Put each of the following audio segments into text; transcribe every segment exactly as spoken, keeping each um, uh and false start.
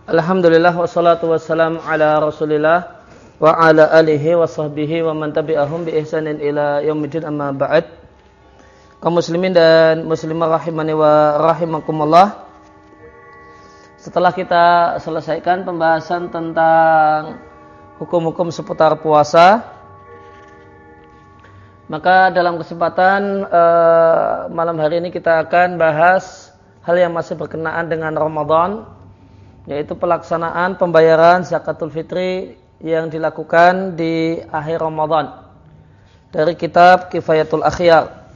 Alhamdulillah wassalatu wassalamu ala Rasulillah wa ala alihi wa sahbihi wa man tabi'ahum bi ihsanin ila yaumiddin, amma ba'd. Kaum muslimin dan muslimah rahimani wa rahimakumullah. Setelah kita selesaikan pembahasan tentang hukum-hukum seputar puasa, maka dalam kesempatan uh, malam hari ini kita akan bahas hal yang masih berkenaan dengan Ramadan, yaitu pelaksanaan pembayaran zakatul fitri yang dilakukan di akhir Ramadan dari kitab Kifayatul Akhyar.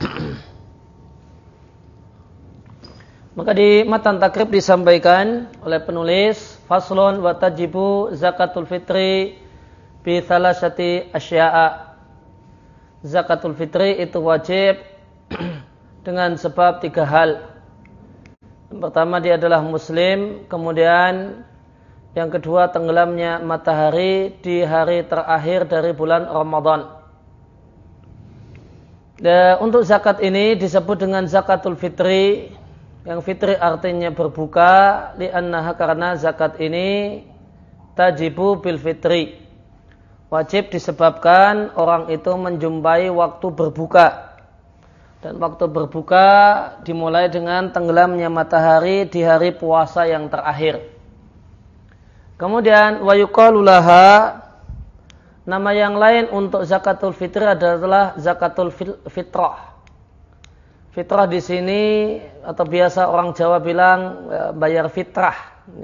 Maka di matan takrib disampaikan oleh penulis, faslun wa tajibu zakatul fitri bi thalathati asya'a. Zakatul fitri itu wajib dengan sebab tiga hal. Yang pertama, dia adalah muslim. Kemudian yang kedua, tenggelamnya matahari di hari terakhir dari bulan Ramadan. Dan untuk zakat ini disebut dengan zakatul fitri. Yang fitri artinya berbuka, li'annaha, karena zakat ini tajibu bil fitri, wajib disebabkan orang itu menjumpai waktu berbuka. Dan waktu berbuka dimulai dengan tenggelamnya matahari di hari puasa yang terakhir. Kemudian wa yuqalu laha, nama yang lain untuk zakatul fitri adalah zakatul fitrah. Fitrah di sini atau biasa orang Jawa bilang bayar fitrah.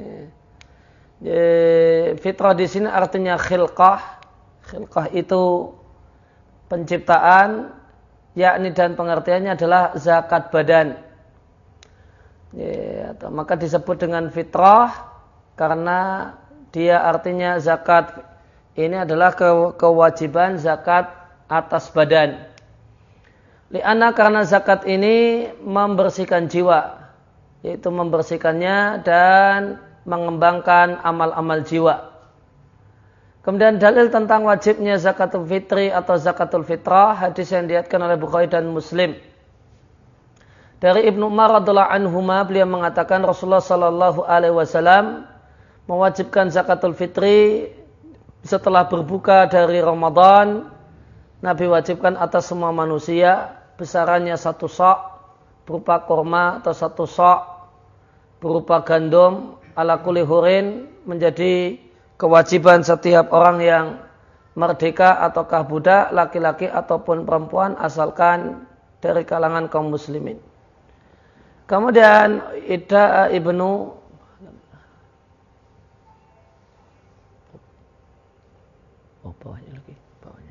Fitrah di sini artinya khilqah. Khilqah itu penciptaan, yakni dan pengertiannya adalah zakat badan. Ya, maka disebut dengan fitrah karena dia artinya zakat ini adalah kewajiban zakat atas badan. Li'anna, karena zakat ini membersihkan jiwa, yaitu membersihkannya dan mengembangkan amal-amal jiwa. Kemudian dalil tentang wajibnya zakatul fitri atau zakatul fitrah, hadis yang diriwayatkan oleh Bukhari dan Muslim. Dari Ibnu Umar radhiyallahu anhuma, beliau mengatakan Rasulullah sallallahu alaihi wasallam mewajibkan zakatul fitri setelah berbuka dari Ramadan. Nabi wajibkan atas semua manusia, besarannya satu sa' berupa korma atau satu sa' berupa gandum ala kulli hurin, menjadi kewajiban setiap orang yang merdeka ataukah budak, laki-laki ataupun perempuan, asalkan dari kalangan kaum muslimin. Kemudian Ida ibnu oh bawahnya lagi bawahnya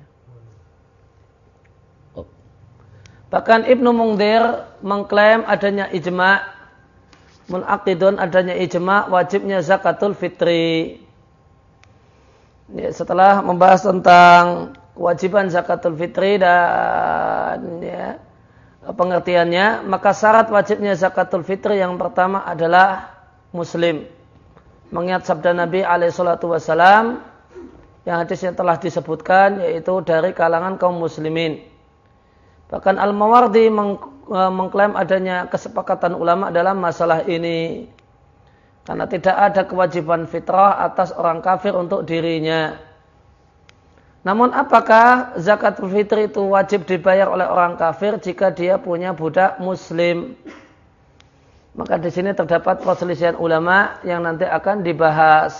oh. Bahkan Ibnu Mungdir mengklaim adanya ijma', munaqidun, adanya ijma' wajibnya zakatul fitri. Ya, setelah membahas tentang kewajiban zakatul fitri dan ya, pengertiannya, maka syarat wajibnya zakatul fitri yang pertama adalah muslim. Mengingat sabda Nabi alaihi salatu wasalam yang hadisnya telah disebutkan, yaitu dari kalangan kaum muslimin. Bahkan Al-Mawardi meng, mengklaim adanya kesepakatan ulama dalam masalah ini. Karena tidak ada kewajiban fitrah atas orang kafir untuk dirinya. Namun apakah zakatul fitri itu wajib dibayar oleh orang kafir jika dia punya budak muslim? Maka di sini terdapat perselisihan ulama yang nanti akan dibahas.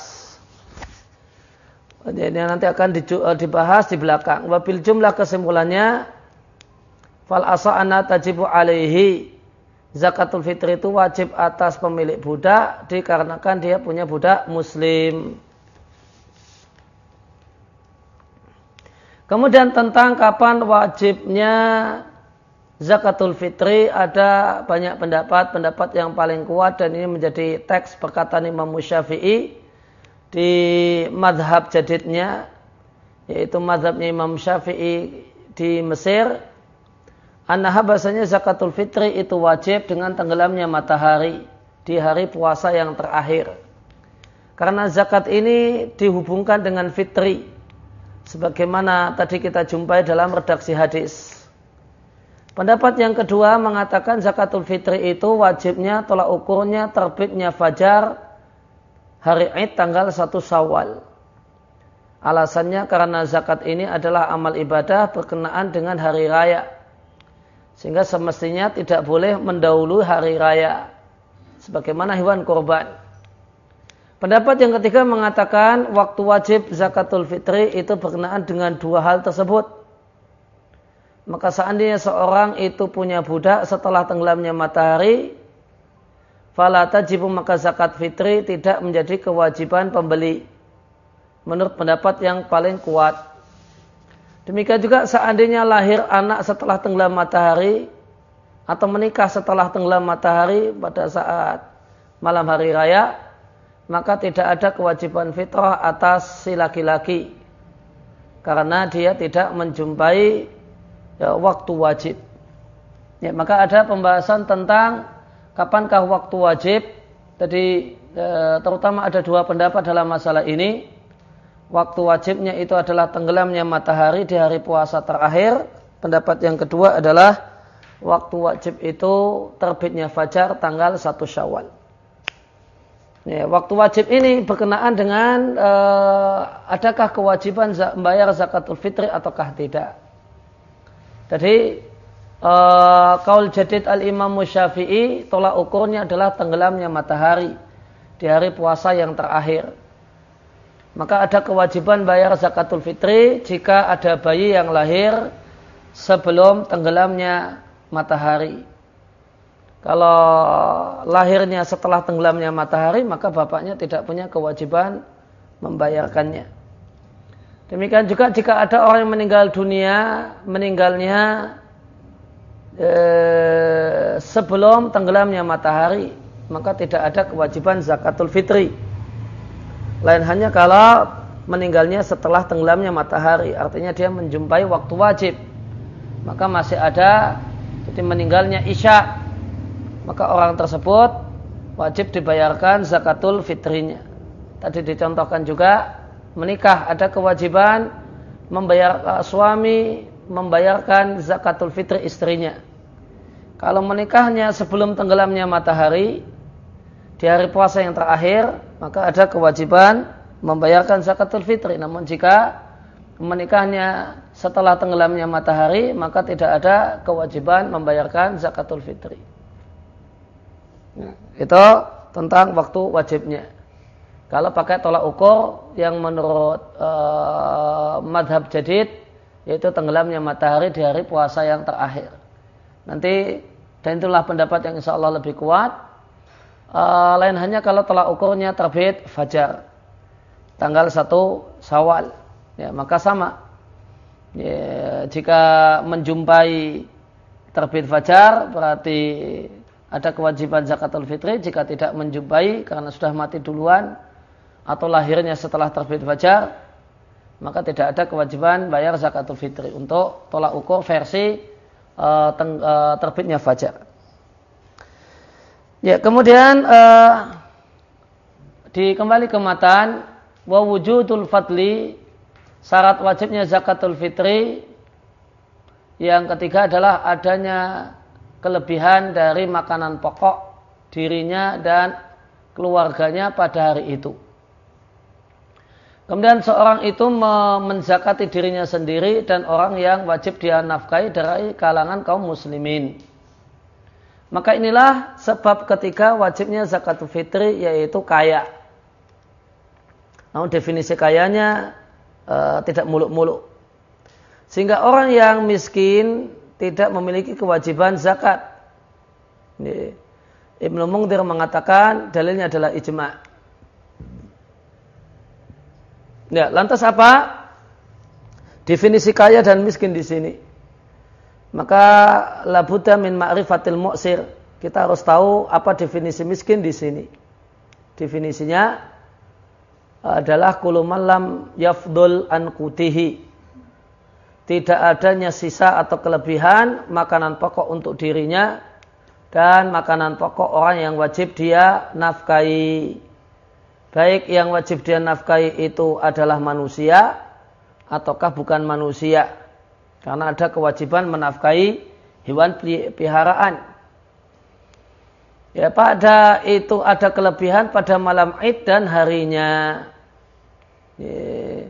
Jadi nanti akan dibahas di belakang. Wabil jumlah, kesimpulannya, fal asa'ana tajibu alaihi, zakatul fitri itu wajib atas pemilik budak dikarenakan dia punya budak muslim. Kemudian tentang kapan wajibnya zakatul fitri, ada banyak pendapat. Pendapat yang paling kuat, dan ini menjadi teks perkataan Imam Syafi'i di madhab jadidnya, yaitu madhabnya Imam Syafi'i di Mesir, annaha, bahasanya zakatul fitri itu wajib dengan tenggelamnya matahari di hari puasa yang terakhir. Karena zakat ini dihubungkan dengan fitri, sebagaimana tadi kita jumpai dalam redaksi hadis. Pendapat yang kedua mengatakan zakatul fitri itu wajibnya tolak ukurnya terbitnya fajar hari Id tanggal satu Syawal. Alasannya karena zakat ini adalah amal ibadah berkenaan dengan hari raya. Sehingga semestinya tidak boleh mendahului hari raya. Sebagaimana hewan kurban. Pendapat yang ketiga mengatakan waktu wajib zakatul fitri itu berkenaan dengan dua hal tersebut. Maka seandainya seorang itu punya budak setelah tenggelamnya matahari, fala tajibu, maka zakat fitri tidak menjadi kewajiban pembeli. Menurut pendapat yang paling kuat. Demikian juga seandainya lahir anak setelah tenggelam matahari atau menikah setelah tenggelam matahari pada saat malam hari raya, maka tidak ada kewajiban fitrah atas si laki-laki. Karena dia tidak menjumpai ya, waktu wajib. Ya, maka ada pembahasan tentang kapankah waktu wajib. Jadi eh, terutama ada dua pendapat dalam masalah ini. Waktu wajibnya itu adalah tenggelamnya matahari di hari puasa terakhir. Pendapat yang kedua adalah waktu wajib itu terbitnya fajar tanggal satu Syawal. Ya, waktu wajib ini berkenaan dengan eh, adakah kewajiban membayar zakatul fitri ataukah tidak. Jadi uh, kaul jadid al-Imam Syafi'i tolak ukurnya adalah tenggelamnya matahari di hari puasa yang terakhir. Maka ada kewajiban bayar zakatul fitri jika ada bayi yang lahir sebelum tenggelamnya matahari. Kalau lahirnya setelah tenggelamnya matahari, maka bapaknya tidak punya kewajiban membayarkannya. Demikian juga jika ada orang yang meninggal dunia, meninggalnya eh, sebelum tenggelamnya matahari, maka tidak ada kewajiban zakatul fitri. Lain hanya kalau meninggalnya setelah tenggelamnya matahari, artinya dia menjumpai waktu wajib, maka masih ada. Jadi meninggalnya isya, maka orang tersebut wajib dibayarkan zakatul fitrinya. Tadi dicontohkan juga menikah, ada kewajiban membayar uh, suami membayarkan zakatul fitri istrinya. Kalau menikahnya sebelum tenggelamnya matahari di hari puasa yang terakhir, maka ada kewajiban membayarkan zakatul fitri. Namun jika menikahnya setelah tenggelamnya matahari, maka tidak ada kewajiban membayarkan zakatul fitri. Nah, itu tentang waktu wajibnya. Kalau pakai tolak ukur yang menurut uh, madhab jadid, yaitu tenggelamnya matahari di hari puasa yang terakhir. Nanti, dan itulah pendapat yang insya Allah lebih kuat. Uh, lain hanya kalau tolak ukurnya terbit fajar, tanggal satu Syawal, ya, maka sama. Ya, jika menjumpai terbit fajar, berarti ada kewajiban zakatul fitri. Jika tidak menjumpai karena sudah mati duluan, atau lahirnya setelah terbit fajar, maka tidak ada kewajiban bayar zakatul fitri untuk tolak ukur versi uh, teng, uh, terbitnya fajar. Ya, kemudian uh, dikembali ke matan, wa wujudul fadli, syarat wajibnya zakatul fitri yang ketiga adalah adanya kelebihan dari makanan pokok dirinya dan keluarganya pada hari itu. Kemudian seorang itu menzakati dirinya sendiri dan orang yang wajib dia nafkahi dari kalangan kaum muslimin. Maka inilah sebab ketiga wajibnya zakatul fitri, yaitu kaya. Namun definisi kayanya e, tidak muluk-muluk. Sehingga orang yang miskin tidak memiliki kewajiban zakat. Ini, Ibnu Mungdir mengatakan dalilnya adalah ijma'. Ya, lantas apa definisi kaya dan miskin di sini? Maka labudda min ma'rifatil mu'sir. Kita harus tahu apa definisi miskin di sini. Definisinya adalah kullu man lam yafdul an qutihi. Tidak adanya sisa atau kelebihan makanan pokok untuk dirinya dan makanan pokok orang yang wajib dia nafkahi. Baik yang wajib dia nafkahi itu adalah manusia ataukah bukan manusia. Karena ada kewajiban menafkahi hewan peliharaan. Ya, pada itu ada kelebihan pada malam Id dan harinya. Ya,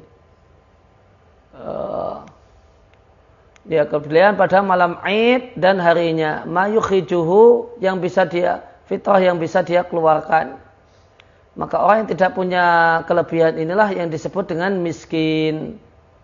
uh, ya kelebihan pada malam Id dan harinya. Ma yukhijuhu, yang bisa dia fitrah yang bisa dia keluarkan. Maka orang yang tidak punya kelebihan inilah yang disebut dengan miskin.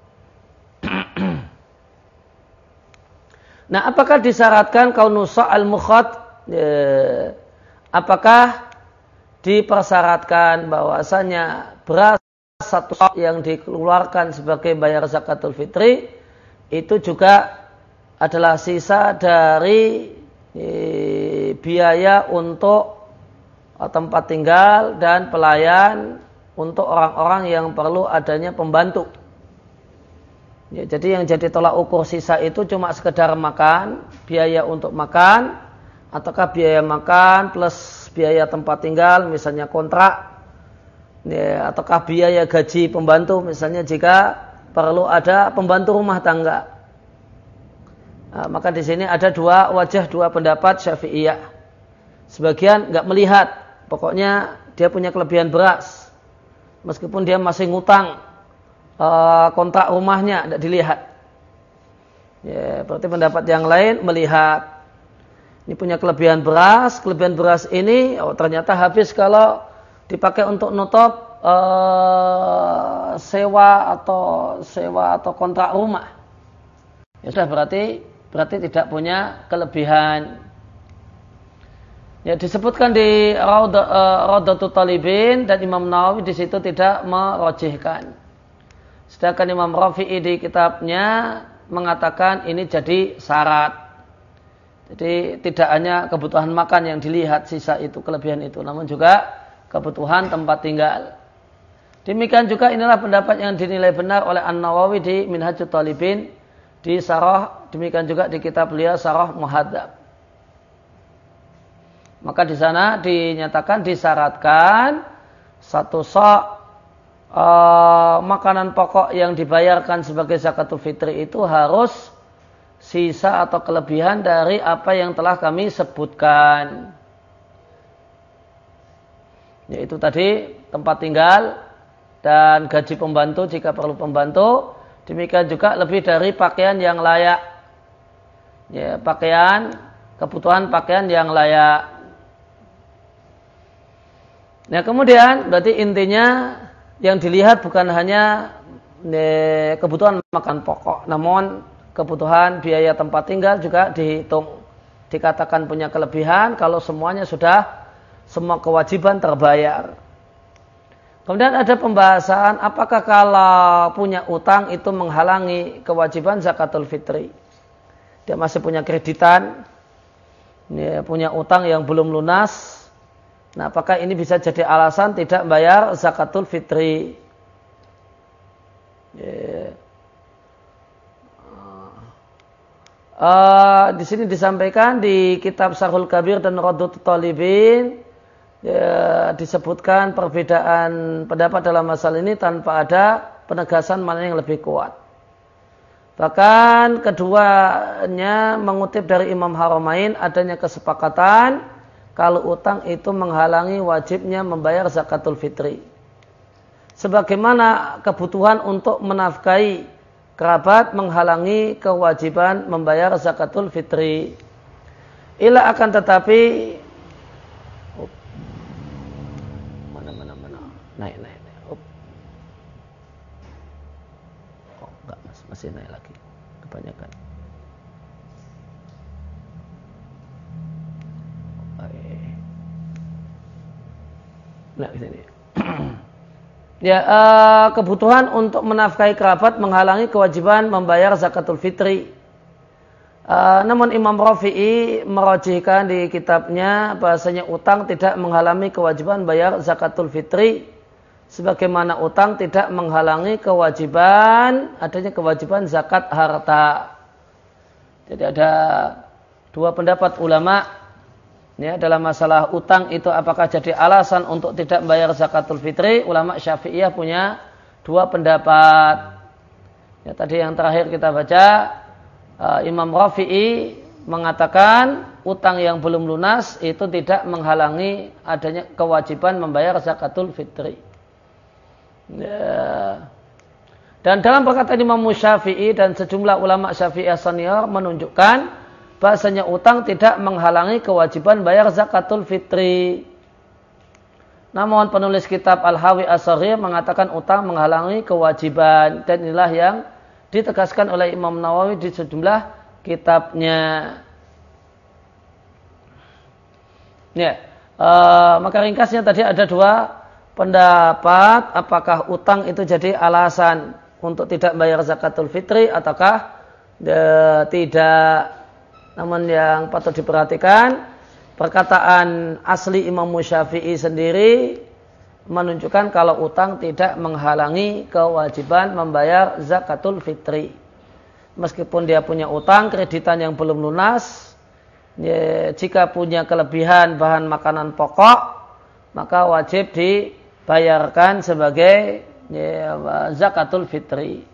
Nah, apakah disyaratkan kaunusa al-mukhad? Ya, apakah dipersyaratkan bahwasanya beras satu yang dikeluarkan sebagai bayar zakatul fitri itu juga adalah sisa dari e, biaya untuk tempat tinggal dan pelayan untuk orang-orang yang perlu adanya pembantu. Ya, jadi yang jadi tolak ukur sisa itu cuma sekedar makan, biaya untuk makan, ataukah biaya makan plus biaya tempat tinggal, misalnya kontrak, ya, ataukah biaya gaji pembantu, misalnya jika perlu ada pembantu rumah tangga. Nah, maka di sini ada dua wajah, dua pendapat Syafi'iyah. Sebagian nggak melihat, pokoknya dia punya kelebihan beras, meskipun dia masih ngutang uh, kontrak rumahnya, tidak dilihat. Ya, berarti pendapat yang lain melihat. Ini punya kelebihan beras, kelebihan beras ini oh, ternyata habis kalau dipakai untuk nutup uh, sewa atau sewa atau kontrak rumah. Ya sudah, berarti berarti tidak punya kelebihan. Ya, disebutkan di Raudatul Talibin dan Imam Nawawi di situ tidak merojihkan. Sedangkan Imam Rafi'i di kitabnya mengatakan ini jadi syarat. Jadi tidak hanya kebutuhan makan yang dilihat sisa itu, kelebihan itu, namun juga kebutuhan tempat tinggal. Demikian juga inilah pendapat yang dinilai benar oleh An-Nawawi di Minhajut Talibin, di Sarah, demikian juga di kitab beliau Sarah Muhadzab. Maka di sana dinyatakan disyaratkan satu sok uh, makanan pokok yang dibayarkan sebagai zakatul fitri itu harus sisa atau kelebihan dari apa yang telah kami sebutkan. Yaitu tadi tempat tinggal dan gaji pembantu jika perlu pembantu. Demikian juga lebih dari pakaian yang layak. Ya, pakaian, kebutuhan pakaian yang layak. Nah, kemudian berarti intinya yang dilihat bukan hanya eh, kebutuhan makan pokok, namun kebutuhan biaya tempat tinggal juga dihitung. Dikatakan punya kelebihan kalau semuanya sudah, semua kewajiban terbayar. Kemudian ada pembahasan apakah kalau punya utang itu menghalangi kewajiban zakatul fitri. Dia masih punya kreditan, dia punya utang yang belum lunas. Nah, apakah ini bisa jadi alasan tidak bayar zakatul fitri? Yeah. Uh, di sini disampaikan di kitab Syarhul Kabir dan Raudatul Talibin, ya, disebutkan perbedaan pendapat dalam masalah ini tanpa ada penegasan mana yang lebih kuat. Bahkan keduanya mengutip dari Imam Haramain adanya kesepakatan kalau utang itu menghalangi wajibnya membayar zakatul fitri. Sebagaimana kebutuhan untuk menafkahi kerabat menghalangi kewajiban membayar zakatul fitri. Ila akan tetapi oh, mana mana mana naik naik, naik. Oh. oh enggak mas, masih naik lagi kebanyakan. Nah sini. Ya, uh, kebutuhan untuk menafkahi kerabat menghalangi kewajiban membayar zakatul fitri. Uh, namun Imam Rafi'i merojihkan di kitabnya bahasanya utang tidak menghalangi kewajiban bayar zakatul fitri. Sebagaimana utang tidak menghalangi kewajiban, adanya kewajiban zakat harta. Jadi ada dua pendapat ulama. Ya, dalam masalah utang itu apakah jadi alasan untuk tidak bayar zakatul fitri? Ulama Syafi'iyah punya dua pendapat. Ya, tadi yang terakhir kita baca uh, Imam Rafi'i mengatakan utang yang belum lunas itu tidak menghalangi adanya kewajiban membayar zakatul fitri. Ya. Dan dalam perkataan Imam Syafi'i dan sejumlah ulama Syafi'iyah senior menunjukkan bahasanya utang tidak menghalangi kewajiban bayar zakatul fitri. Namun penulis kitab Al-Hawi As-Saghir mengatakan utang menghalangi kewajiban, dan inilah yang ditegaskan oleh Imam Nawawi di sejumlah kitabnya. Ya, e, maka ringkasnya tadi ada dua pendapat, apakah utang itu jadi alasan untuk tidak bayar zakatul fitri ataukah de, tidak. Namun yang patut diperhatikan, perkataan asli Imam Syafi'i sendiri menunjukkan kalau utang tidak menghalangi kewajiban membayar zakatul fitri. Meskipun dia punya utang, kreditan yang belum lunas, ya, jika punya kelebihan bahan makanan pokok, maka wajib dibayarkan sebagai ya, zakatul fitri.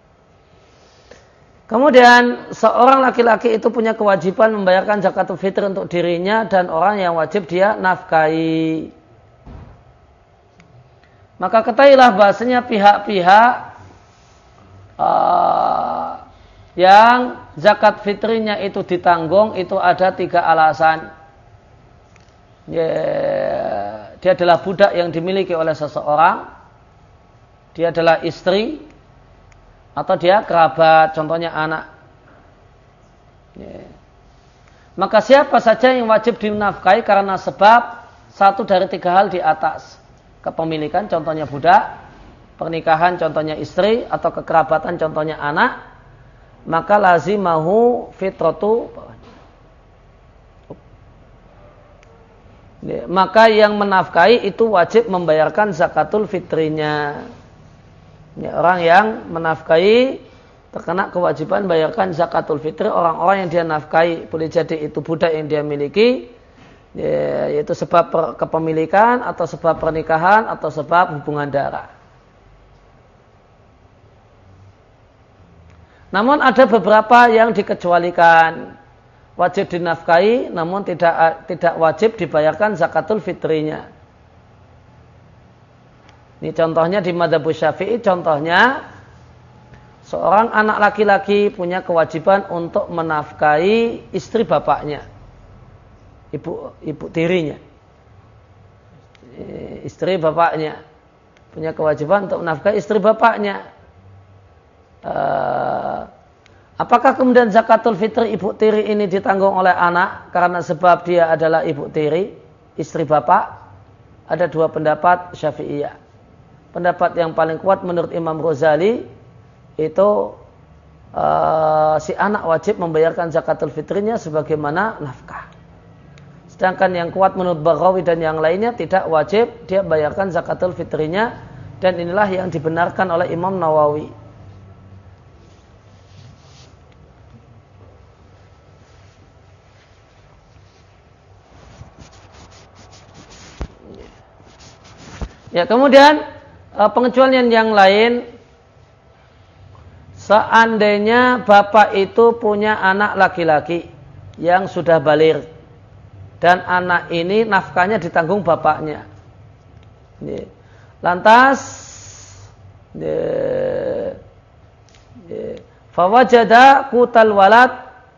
Kemudian seorang laki-laki itu punya kewajiban membayarkan zakatul fitri untuk dirinya dan orang yang wajib dia nafkahi. Maka ketahuilah bahasanya pihak-pihak uh, yang zakat fitrinya itu ditanggung itu ada tiga alasan. Yeah, dia adalah budak yang dimiliki oleh seseorang, dia adalah istri, atau dia kerabat, contohnya anak. Ya. Maka siapa saja yang wajib dinafkahi karena sebab satu dari tiga hal di atas. Kepemilikan, contohnya budak. Pernikahan, contohnya istri. Atau kekerabatan, contohnya anak. Maka lazimahu fitratu. Ya. Maka yang menafkahi itu wajib membayarkan zakatul fitrinya. Ya, orang yang menafkahi terkena kewajiban bayarkan zakatul fitri. Orang-orang yang dia nafkahi boleh jadi itu budak yang dia miliki, ya, yaitu sebab kepemilikan atau sebab pernikahan atau sebab hubungan darah. Namun ada beberapa yang dikecualikan, wajib dinafkahi namun tidak tidak wajib dibayarkan zakatul fitrinya. Ini contohnya di madzhab Syafi'i, contohnya seorang anak laki-laki punya kewajiban untuk menafkahi istri bapaknya, ibu ibu tirinya, istri bapaknya punya kewajiban untuk menafkahi istri bapaknya. Uh, apakah kemudian zakatul fitri ibu tiri ini ditanggung oleh anak karena sebab dia adalah ibu tiri, istri bapak? Ada dua pendapat Syafi'iyah. Pendapat yang paling kuat menurut Imam Ghazali itu uh, si anak wajib membayarkan zakatul fitrinya sebagaimana nafkah. Sedangkan yang kuat menurut Baghawi dan yang lainnya tidak wajib dia bayarkan zakatul fitrinya, dan inilah yang dibenarkan oleh Imam Nawawi. Ya, kemudian pengecualian yang lain, seandainya bapak itu punya anak laki-laki yang sudah baligh dan anak ini nafkahnya ditanggung bapaknya. Lantas fawajada qutal walad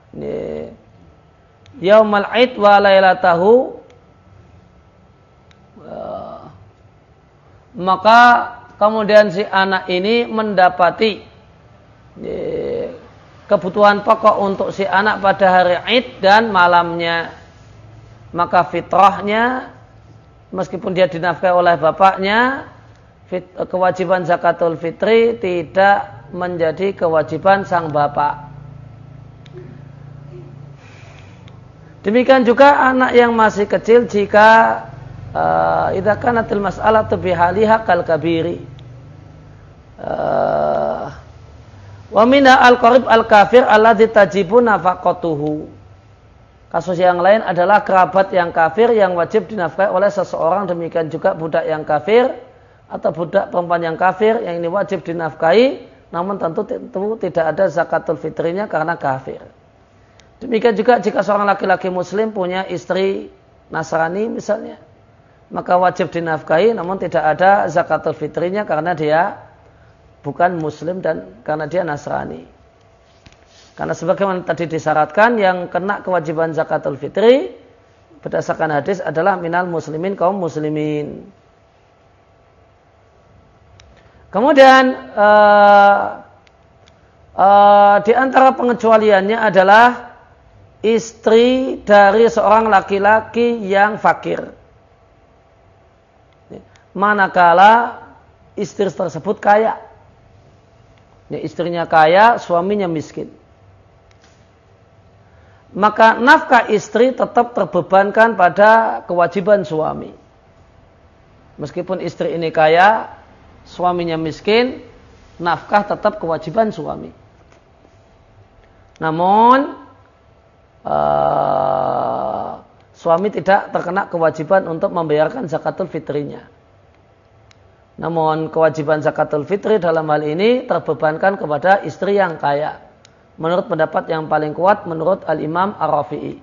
yaumal id wa lailatahu, maka kemudian si anak ini mendapati kebutuhan pokok untuk si anak pada hari Id dan malamnya, maka fitrahnya meskipun dia dinafkahi oleh bapaknya, kewajiban zakatul fitri tidak menjadi kewajiban sang bapak. Demikian juga anak yang masih kecil, jika Uh, idza kanatil mas'alatu bihaliha kal kabiri uh, wa minha al-qarib al-kafir alladzi tajibu nafaqatuhu. Kasus yang lain adalah kerabat yang kafir yang wajib dinafkahi oleh seseorang, demikian juga budak yang kafir atau budak perempuan yang kafir yang ini wajib dinafkahi, namun tentu, tentu tidak ada zakatul fitrinya karena kafir. Demikian juga jika seorang laki-laki muslim punya istri Nasrani misalnya, maka wajib dinafkahi namun tidak ada zakatul fitrinya karena dia bukan muslim dan karena dia Nasrani. Karena sebagaimana tadi disyaratkan yang kena kewajiban zakatul fitri berdasarkan hadis adalah minal muslimin, kaum muslimin. Kemudian uh, uh, di antara pengecualiannya adalah istri dari seorang laki-laki yang fakir. Manakala istri tersebut kaya. Ya, istrinya kaya, suaminya miskin. Maka nafkah istri tetap terbebankan pada kewajiban suami. Meskipun istri ini kaya, suaminya miskin, nafkah tetap kewajiban suami. Namun Uh, suami tidak terkena kewajiban untuk membayarkan zakatul fitrinya. Namun kewajiban zakatul fitri dalam hal ini terbebankan kepada istri yang kaya. Menurut pendapat yang paling kuat menurut Al-Imam Ar-Rafi'i.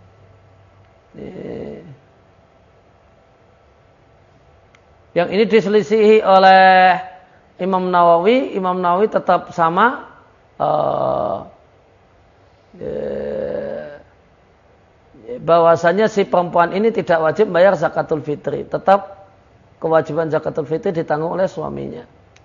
Yang ini diselisihi oleh Imam Nawawi. Imam Nawawi tetap sama. Uh, bahwasanya si perempuan ini tidak wajib bayar zakatul fitri, tetap kewajiban zakatul fitri ditanggung oleh suaminya.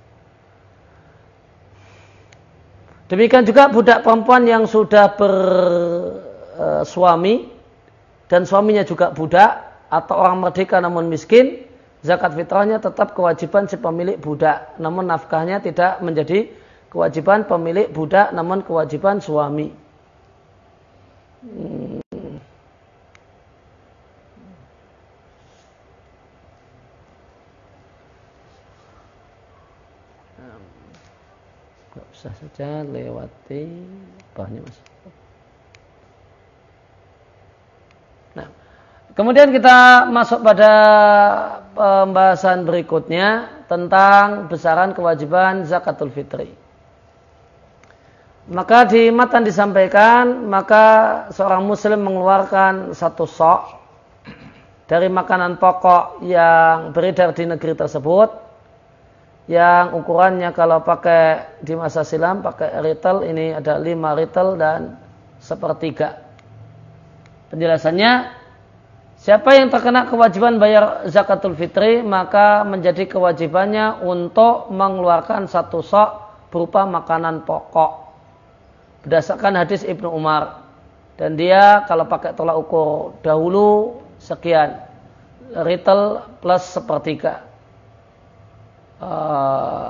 Demikian juga budak perempuan yang sudah bersuami dan suaminya juga budak atau orang merdeka namun miskin, zakat fitrahnya tetap kewajiban si pemilik budak, namun nafkahnya tidak menjadi kewajiban pemilik budak namun kewajiban suami. Hmm. Bisa saja lewati bahannya mas. Nah, kemudian kita masuk pada pembahasan berikutnya tentang besaran kewajiban zakatul fitri. Maka di matan disampaikan, maka seorang muslim mengeluarkan satu sok dari makanan pokok yang beredar di negeri tersebut, yang ukurannya kalau pakai di masa silam pakai ritel, ini ada lima ritel dan sepertiga. Penjelasannya, siapa yang terkena kewajiban bayar zakatul fitri, maka menjadi kewajibannya untuk mengeluarkan satu sok berupa makanan pokok berdasarkan hadis Ibnu Umar. Dan dia kalau pakai tolak ukur dahulu sekian ritel plus sepertiga. Uh,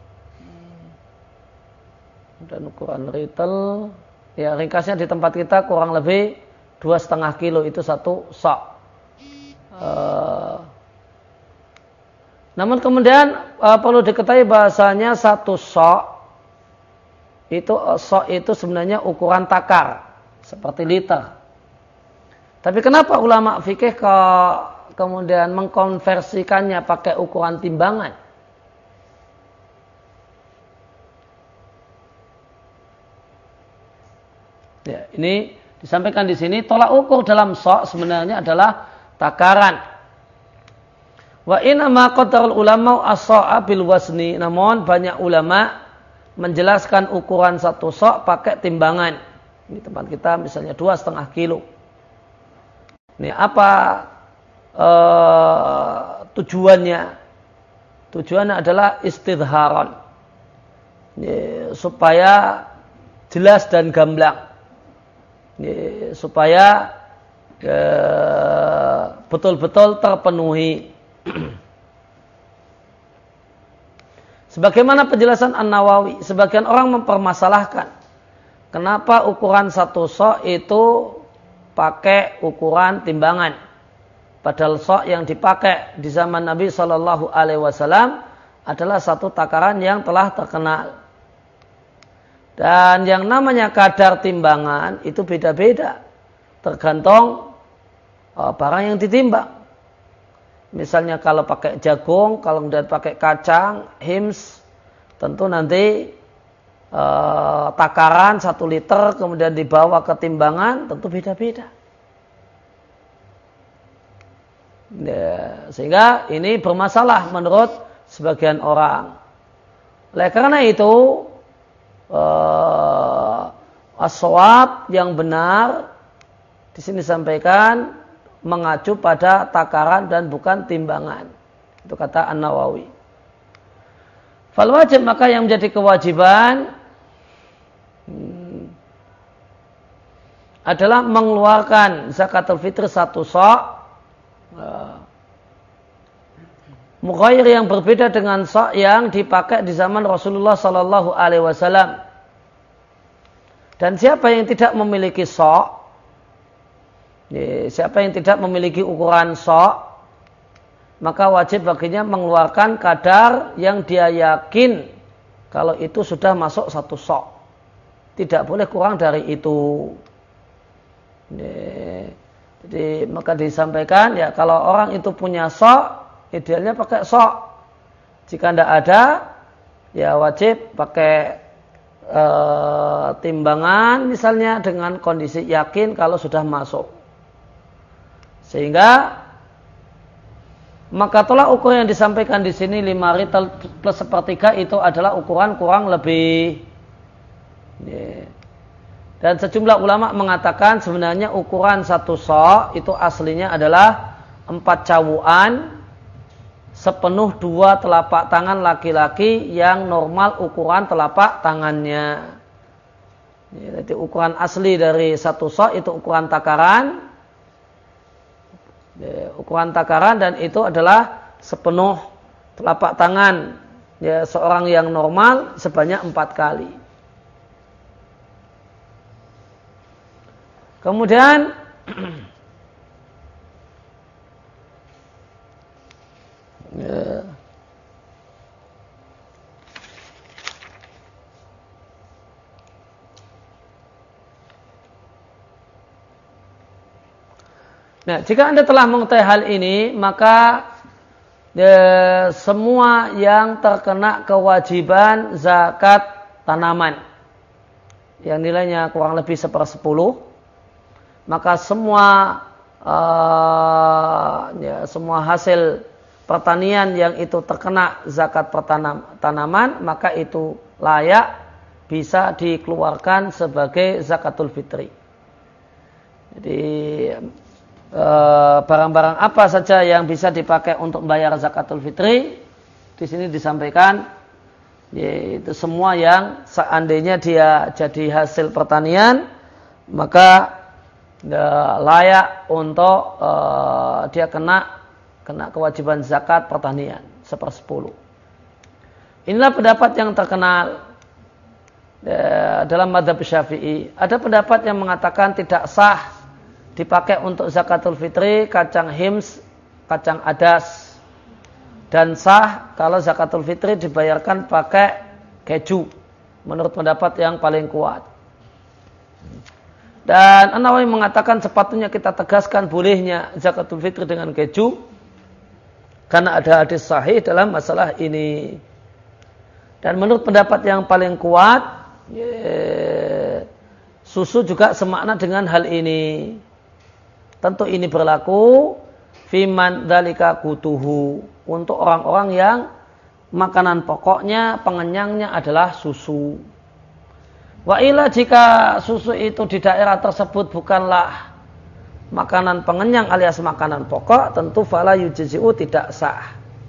dan ukuran ritel, ya ringkasnya di tempat kita kurang lebih dua setengah kilo itu satu sok. Uh, namun kemudian uh, perlu diketahui bahasanya satu sok itu uh, sok itu sebenarnya ukuran takar seperti liter. Tapi kenapa ulama fikih ke, kemudian mengkonversikannya pakai ukuran timbangan? Ya, ini disampaikan di sini tolak ukur dalam sok sebenarnya adalah takaran. Wa inna ma qadarul ulama as-sa'a bil wazni. Namun banyak ulama menjelaskan ukuran satu sok pakai timbangan. Ini tempat kita misalnya dua setengah kilo. Ini apa uh, tujuannya? Tujuannya adalah istidharan. Ini, supaya jelas dan gamblang. Ini, supaya uh, betul-betul terpenuhi. Sebagaimana penjelasan An-Nawawi, sebagian orang mempermasalahkan kenapa ukuran satu sok itu pakai ukuran timbangan. Padahal sok yang dipakai di zaman Nabi Shallallahu Alaihi Wasallam adalah satu takaran yang telah terkenal. Dan yang namanya kadar timbangan itu beda-beda, tergantung uh, barang yang ditimbang. Misalnya kalau pakai jagung, kalau kemudian pakai kacang, hims, tentu nanti e, takaran satu liter kemudian dibawa ke timbangan, tentu beda-beda. Ya, sehingga ini bermasalah menurut sebagian orang. Oleh karena itu e, as-shawab yang benar di sini disampaikan mengacu pada takaran dan bukan timbangan. Itu kata An-Nawawi. Fal wajib, maka yang menjadi kewajiban hmm, adalah mengeluarkan zakatul fitr satu sok uh, mughayyir yang berbeda dengan sok yang dipakai di zaman Rasulullah sallallahu alaihi wasallam. Dan siapa yang tidak memiliki sok, siapa yang tidak memiliki ukuran sok, maka wajib baginya mengeluarkan kadar yang dia yakin kalau itu sudah masuk satu sok. Tidak boleh kurang dari itu. Jadi maka disampaikan ya kalau orang itu punya sok, idealnya pakai sok. Jika tidak ada, ya wajib pakai e, timbangan misalnya dengan kondisi yakin kalau sudah masuk. Sehingga maka tolak ukur yang disampaikan di sini lima rital plus sepertiga itu adalah ukuran kurang lebih. Dan sejumlah ulama mengatakan sebenarnya ukuran satu sok itu aslinya adalah empat cawuan sepenuh dua telapak tangan laki-laki yang normal ukuran telapak tangannya. Jadi ukuran asli dari satu sok itu ukuran takaran. Ya, ukuran takaran dan itu adalah sepenuh telapak tangan ya seorang yang normal sebanyak empat kali. Kemudian ya, nah, jika Anda telah mengetahui hal ini, maka ya, semua yang terkena kewajiban zakat tanaman yang nilainya kurang lebih sepersepuluh, maka semua uh, ya, semua hasil pertanian yang itu terkena zakat pertanam, tanaman, maka itu layak bisa dikeluarkan sebagai zakatul fitri. Jadi barang-barang apa saja yang bisa dipakai untuk membayar zakatul fitri di sini disampaikan yaitu semua yang seandainya dia jadi hasil pertanian maka ya, layak untuk uh, dia kena kena kewajiban zakat pertanian sepersepuluh. Inilah pendapat yang terkenal ya, dalam mazhab Syafi'i. Ada pendapat yang mengatakan tidak sah dipakai untuk zakatul fitri kacang hims, kacang adas, dan sah kalau zakatul fitri dibayarkan pakai keju menurut pendapat yang paling kuat. Dan An-Nawawi mengatakan sepatutnya kita tegaskan bolehnya zakatul fitri dengan keju karena ada hadis sahih dalam masalah ini. Dan menurut pendapat yang paling kuat ye, susu juga semakna dengan hal ini. Tentu ini berlaku fiman dzalika kutuhu untuk orang-orang yang makanan pokoknya, pengenyangnya adalah susu. Wa ila jika susu itu di daerah tersebut bukanlah makanan pengenyang alias makanan pokok, tentu fala yujzi'u tidak sah.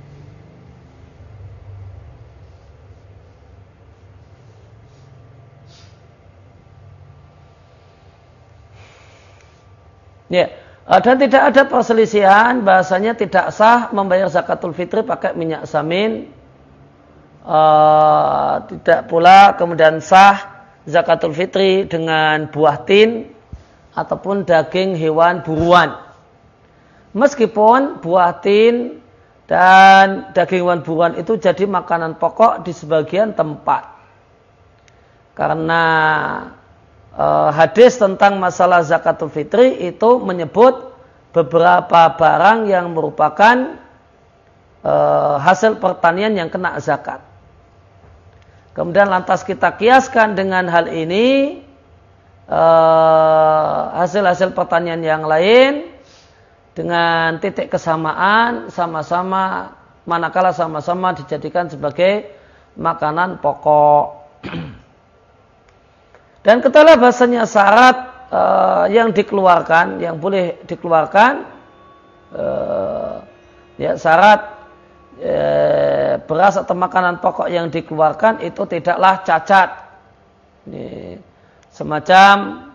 Ya. Dan tidak ada perselisihan bahasanya tidak sah membayar zakatul fitri pakai minyak samin. Uh, tidak pula kemudian sah zakatul fitri dengan buah tin ataupun daging hewan buruan. Meskipun buah tin dan daging hewan buruan itu jadi makanan pokok di sebagian tempat. Karena Uh, hadis tentang masalah zakatul fitri itu menyebut beberapa barang yang merupakan uh, hasil pertanian yang kena zakat. Kemudian lantas kita kiaskan dengan hal ini eh, hasil-hasil pertanian yang lain dengan titik kesamaan sama-sama manakala sama-sama dijadikan sebagai makanan pokok. Dan ketahuilah bahasanya syarat eh, yang dikeluarkan, yang boleh dikeluarkan, eh, ya syarat eh, beras atau makanan pokok yang dikeluarkan itu tidaklah cacat. Ini, semacam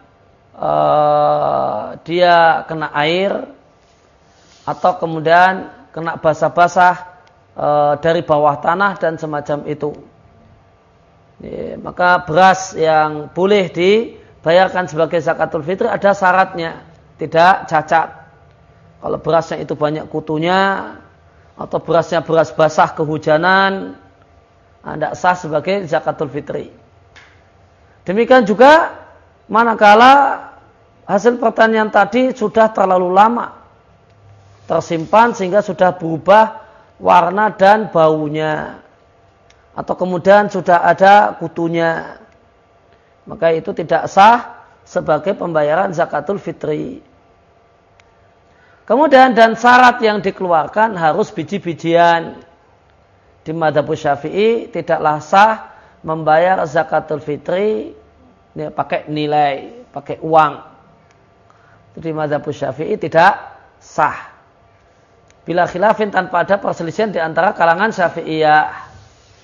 eh, dia kena air atau kemudian kena basah-basah eh, dari bawah tanah dan semacam itu. Ini, maka beras yang boleh dibayarkan sebagai zakatul fitri ada syaratnya, tidak cacat. Kalau berasnya itu banyak kutunya atau berasnya beras basah kehujanan, tidak sah sebagai zakatul fitri. Demikian juga manakala hasil pertanian tadi sudah terlalu lama tersimpan sehingga sudah berubah warna dan baunya, atau kemudian sudah ada kutunya, maka itu tidak sah sebagai pembayaran zakatul fitri. Kemudian dan syarat yang dikeluarkan harus biji-bijian. Di mazhab Syafi'i tidaklah sah membayar zakatul fitri ini, pakai nilai, pakai uang. Di mazhab Syafi'i tidak sah. Bila khilafin tanpa ada perselisihan di antara kalangan Syafi'iyah.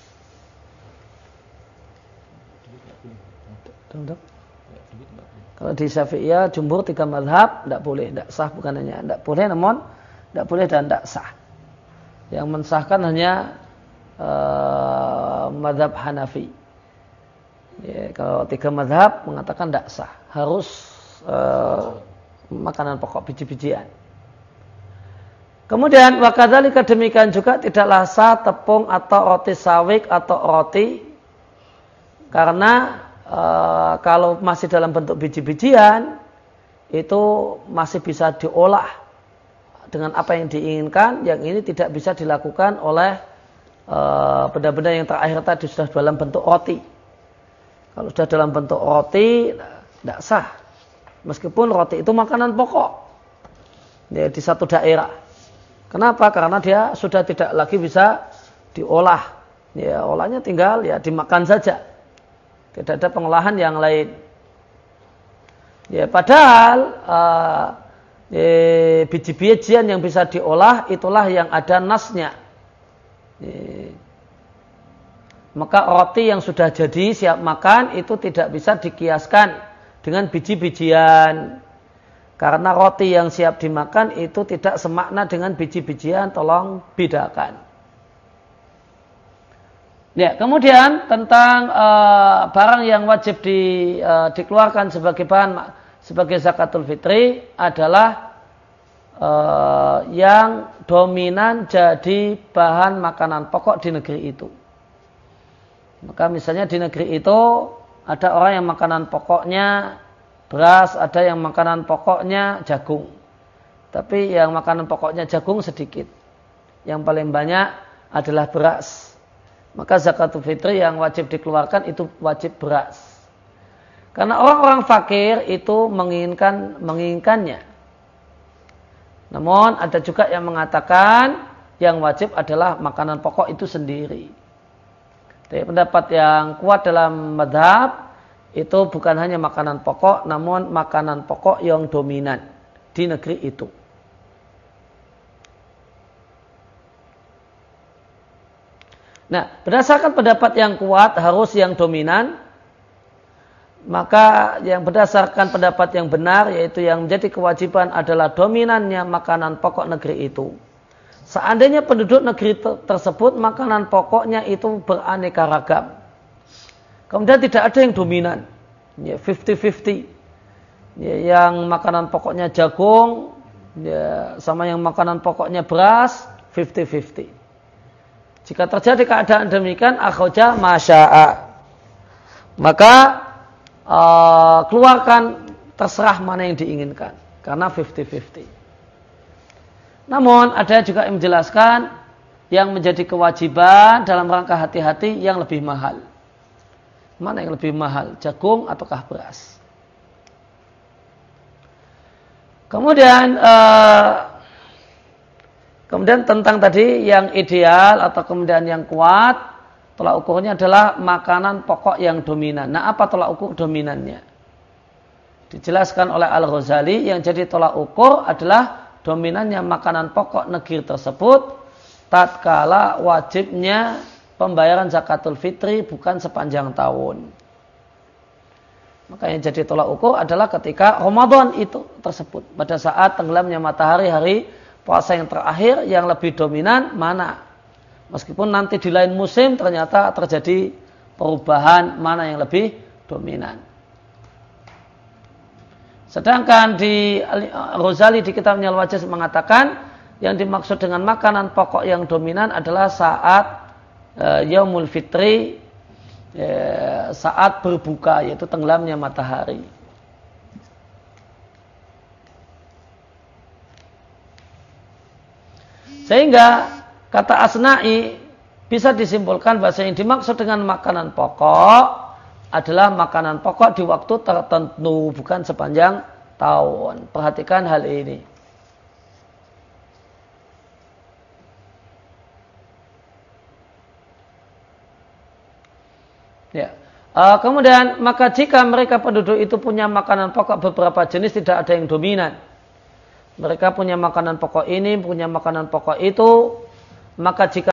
Kalau di Syafi'iyah jumhur tiga mazhab tidak boleh, tidak sah, bukan hanya tidak boleh, namun tidak boleh dan tidak sah. Yang mensahkan hanya uh, mazhab Hanafi. Ya, kalau tiga mazhab mengatakan tidak sah, harus uh, makanan pokok biji-bijian. Kemudian wakadzalika demikian juga tidaklah sah tepung atau roti sawik atau roti, karena e, kalau masih dalam bentuk biji-bijian itu masih bisa diolah dengan apa yang diinginkan. Yang ini tidak bisa dilakukan oleh e, benda-benda yang terakhir tadi sudah dalam bentuk roti. Kalau sudah dalam bentuk roti tidak sah, meskipun roti itu makanan pokok ya, di satu daerah. Kenapa? Karena dia sudah tidak lagi bisa diolah. Ya, olahnya tinggal ya dimakan saja. Tidak ada pengolahan yang lain. Ya, padahal uh, eh, biji-bijian yang bisa diolah itulah yang ada nasnya. Ya. Maka roti yang sudah jadi siap makan itu tidak bisa dikiaskan dengan biji-bijian. Karena roti yang siap dimakan itu tidak semakna dengan biji-bijian, tolong bedakan. Ya, kemudian tentang uh, barang yang wajib di, uh, dikeluarkan sebagai bahan sebagai zakatul fitri adalah uh, yang dominan jadi bahan makanan pokok di negeri itu. Maka misalnya di negeri itu ada orang yang makanan pokoknya beras, ada yang makanan pokoknya jagung. Tapi yang makanan pokoknya jagung sedikit. Yang paling banyak adalah beras. Maka zakatul fitri yang wajib dikeluarkan itu wajib beras. Karena orang-orang fakir itu menginginkan menginginkannya. Namun ada juga yang mengatakan yang wajib adalah makanan pokok itu sendiri. Dari pendapat yang kuat dalam mazhab itu bukan hanya makanan pokok, namun makanan pokok yang dominan di negeri itu. Nah, berdasarkan pendapat yang kuat harus yang dominan, maka yang berdasarkan pendapat yang benar, yaitu yang menjadi kewajiban adalah dominannya makanan pokok negeri itu. Seandainya penduduk negeri tersebut makanan pokoknya itu beraneka ragam, kemudian tidak ada yang dominan, ya fifty-fifty. Ya, yang makanan pokoknya jagung, ya, sama yang makanan pokoknya beras, fifty-fifty. Jika terjadi keadaan demikian, akhoja masya'a, maka uh, keluarkan terserah mana yang diinginkan, karena fifty-fifty. Namun ada juga yang menjelaskan yang menjadi kewajiban dalam rangka hati-hati yang lebih mahal. Mana yang lebih mahal, jagung ataukah beras? Kemudian eh, kemudian tentang tadi yang ideal atau kemudian yang kuat, tolak ukurnya adalah makanan pokok yang dominan. Nah, apa tolak ukur dominannya? Dijelaskan oleh Al-Ghazali, yang jadi tolak ukur adalah dominannya makanan pokok negeri tersebut tatkala wajibnya pembayaran zakatul fitri bukan sepanjang tahun. Maka yang jadi tolak ukur adalah ketika Ramadan itu tersebut. Pada saat tenggelamnya matahari hari puasa yang terakhir, yang lebih dominan mana? Meskipun nanti di lain musim ternyata terjadi perubahan mana yang lebih dominan. Sedangkan di Ghazali di kitabnya Al-Wajiz mengatakan yang dimaksud dengan makanan pokok yang dominan adalah saat e, Yaumul Fitri, e, saat berbuka, yaitu tenggelamnya matahari. Sehingga kata Asna'i bisa disimpulkan bahasa yang dimaksud dengan makanan pokok adalah makanan pokok di waktu tertentu, bukan sepanjang tahun. Perhatikan hal ini. Ya. Uh, kemudian maka jika mereka penduduk itu punya makanan pokok beberapa jenis, tidak ada yang dominan. Mereka punya makanan pokok ini, punya makanan pokok itu, maka jika